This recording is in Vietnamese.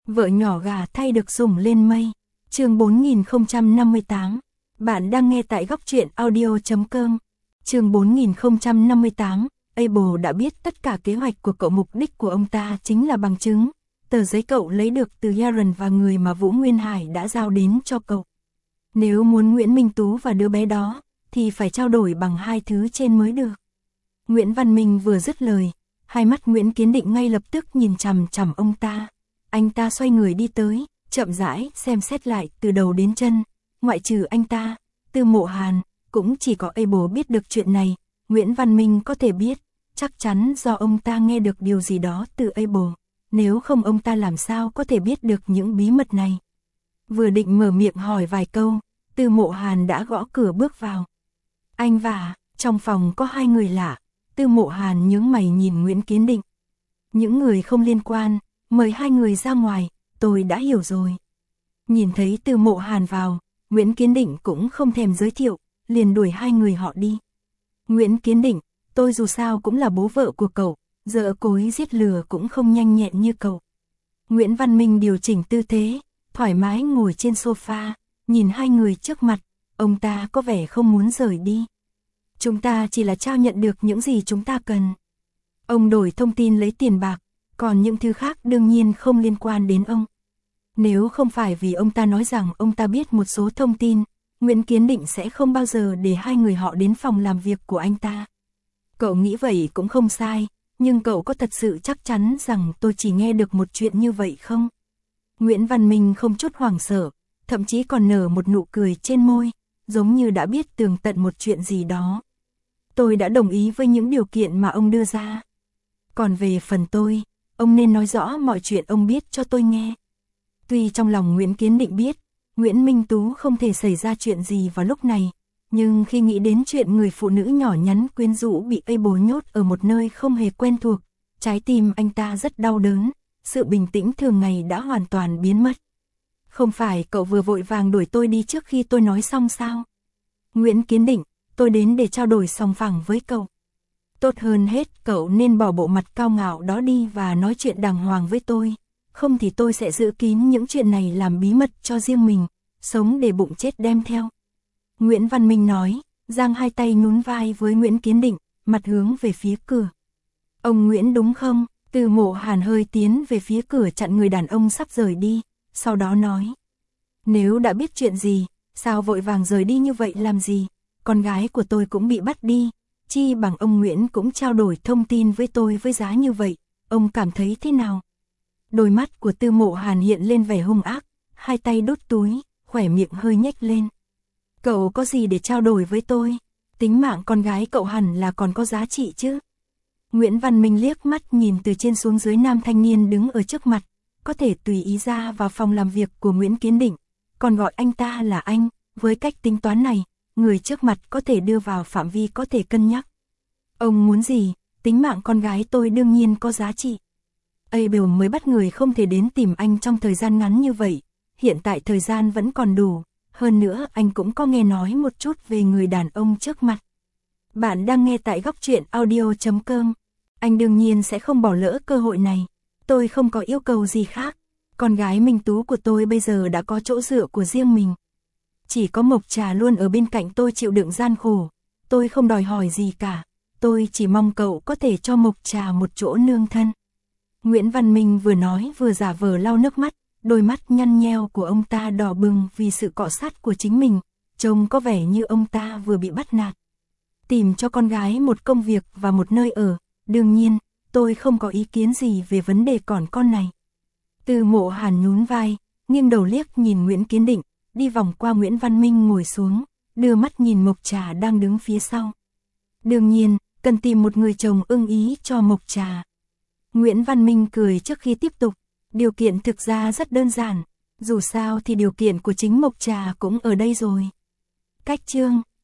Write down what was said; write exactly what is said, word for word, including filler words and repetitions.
Vợ nhỏ gà thay được sủng lên mây. Chương bốn nghìn không trăm năm mươi tám. Bạn đang nghe tại góc truyện audio chấm com. Chương bốn nghìn không trăm năm mươi tám. Abel đã biết tất cả kế hoạch của cậu, mục đích của ông ta chính là bằng chứng. Tờ giấy cậu lấy được từ Yaron và người mà Vũ Nguyên Hải đã giao đến cho cậu. Nếu muốn Nguyễn Minh Tú và đứa bé đó, thì phải trao đổi bằng hai thứ trên mới được. Nguyễn Văn Minh vừa dứt lời, hai mắt Nguyễn Kiến Định ngay lập tức nhìn chằm chằm ông ta. Anh ta xoay người đi tới, chậm rãi xem xét lại từ đầu đến chân. Ngoại trừ anh ta, Tư Mộ Hàn, cũng chỉ có Abel biết được chuyện này. Nguyễn Văn Minh có thể biết, chắc chắn do ông ta nghe được điều gì đó từ Abel. Nếu không ông ta làm sao có thể biết được những bí mật này. Vừa định mở miệng hỏi vài câu, Tư Mộ Hàn đã gõ cửa bước vào. Anh và, trong phòng có hai người lạ. Tư Mộ Hàn nhướng mày nhìn Nguyễn Kiến Định. Những người không liên quan, mời hai người ra ngoài, tôi đã hiểu rồi. Nhìn thấy Tư Mộ Hàn vào, Nguyễn Kiến Định cũng không thèm giới thiệu, liền đuổi hai người họ đi. Nguyễn Kiến Định, tôi dù sao cũng là bố vợ của cậu, dở cối giết lừa cũng không nhanh nhẹn như cậu. Nguyễn Văn Minh điều chỉnh tư thế, thoải mái ngồi trên sofa, nhìn hai người trước mặt, ông ta có vẻ không muốn rời đi. Chúng ta chỉ là trao nhận được những gì chúng ta cần. Ông đổi thông tin lấy tiền bạc, còn những thứ khác đương nhiên không liên quan đến ông. Nếu không phải vì ông ta nói rằng ông ta biết một số thông tin, Nguyễn Kiến Định sẽ không bao giờ để hai người họ đến phòng làm việc của anh ta. Cậu nghĩ vậy cũng không sai, nhưng cậu có thật sự chắc chắn rằng tôi chỉ nghe được một chuyện như vậy không? Nguyễn Văn Minh không chút hoảng sợ, thậm chí còn nở một nụ cười trên môi, giống như đã biết tường tận một chuyện gì đó. Tôi đã đồng ý với những điều kiện mà ông đưa ra. Còn về phần tôi, ông nên nói rõ mọi chuyện ông biết cho tôi nghe. Tuy trong lòng Nguyễn Kiến Định biết, Nguyễn Minh Tú không thể xảy ra chuyện gì vào lúc này, nhưng khi nghĩ đến chuyện người phụ nữ nhỏ nhắn quyến rũ bị Abel nhốt ở một nơi không hề quen thuộc, trái tim anh ta rất đau đớn, sự bình tĩnh thường ngày đã hoàn toàn biến mất. Không phải cậu vừa vội vàng đuổi tôi đi trước khi tôi nói xong sao? Nguyễn Kiến Định, tôi đến để trao đổi sòng phẳng với cậu. Tốt hơn hết cậu nên bỏ bộ mặt cao ngạo đó đi và nói chuyện đàng hoàng với tôi. Không thì tôi sẽ giữ kín những chuyện này làm bí mật cho riêng mình, sống để bụng chết đem theo. Nguyễn Văn Minh nói, giang hai tay nhún vai với Nguyễn Kiến Định, mặt hướng về phía cửa. Ông Nguyễn đúng không? Tư Mộ Hàn hơi tiến về phía cửa chặn người đàn ông sắp rời đi, sau đó nói. Nếu đã biết chuyện gì, sao vội vàng rời đi như vậy làm gì? Con gái của tôi cũng bị bắt đi, chi bằng ông Nguyễn cũng trao đổi thông tin với tôi với giá như vậy, ông cảm thấy thế nào? Đôi mắt của Tư Mộ Hàn hiện lên vẻ hung ác, hai tay đút túi, khỏe miệng hơi nhếch lên. Cậu có gì để trao đổi với tôi? Tính mạng con gái cậu hẳn là còn có giá trị chứ? Nguyễn Văn Minh liếc mắt nhìn từ trên xuống dưới nam thanh niên đứng ở trước mặt, có thể tùy ý ra vào phòng làm việc của Nguyễn Kiến Định, còn gọi anh ta là anh, với cách tính toán này, người trước mặt có thể đưa vào phạm vi có thể cân nhắc. Ông muốn gì? Tính mạng con gái tôi đương nhiên có giá trị. Abel mới bắt người không thể đến tìm anh trong thời gian ngắn như vậy, hiện tại thời gian vẫn còn đủ, hơn nữa anh cũng có nghe nói một chút về người đàn ông trước mặt. Bạn đang nghe tại góc truyện audio chấm com. Anh đương nhiên sẽ không bỏ lỡ cơ hội này. Tôi không có yêu cầu gì khác. Con gái Minh Tú của tôi bây giờ đã có chỗ dựa của riêng mình. Chỉ có Mộc Trà luôn ở bên cạnh tôi chịu đựng gian khổ. Tôi không đòi hỏi gì cả. Tôi chỉ mong cậu có thể cho Mộc Trà một chỗ nương thân. Nguyễn Văn Minh vừa nói vừa giả vờ lau nước mắt. Đôi mắt nhăn nheo của ông ta đỏ bừng vì sự cọ sát của chính mình. Trông có vẻ như ông ta vừa bị bắt nạt. Tìm cho con gái một công việc và một nơi ở. Đương nhiên, tôi không có ý kiến gì về vấn đề còn con này. Tư Mộ Hàn nhún vai, nghiêng đầu liếc nhìn Nguyễn Kiến Định, đi vòng qua Nguyễn Văn Minh ngồi xuống, đưa mắt nhìn Mộc Trà đang đứng phía sau. Đương nhiên, cần tìm một người chồng ưng ý cho Mộc Trà. Nguyễn Văn Minh cười trước khi tiếp tục, điều kiện thực ra rất đơn giản, dù sao thì điều kiện của chính Mộc Trà cũng ở đây rồi. Cách chương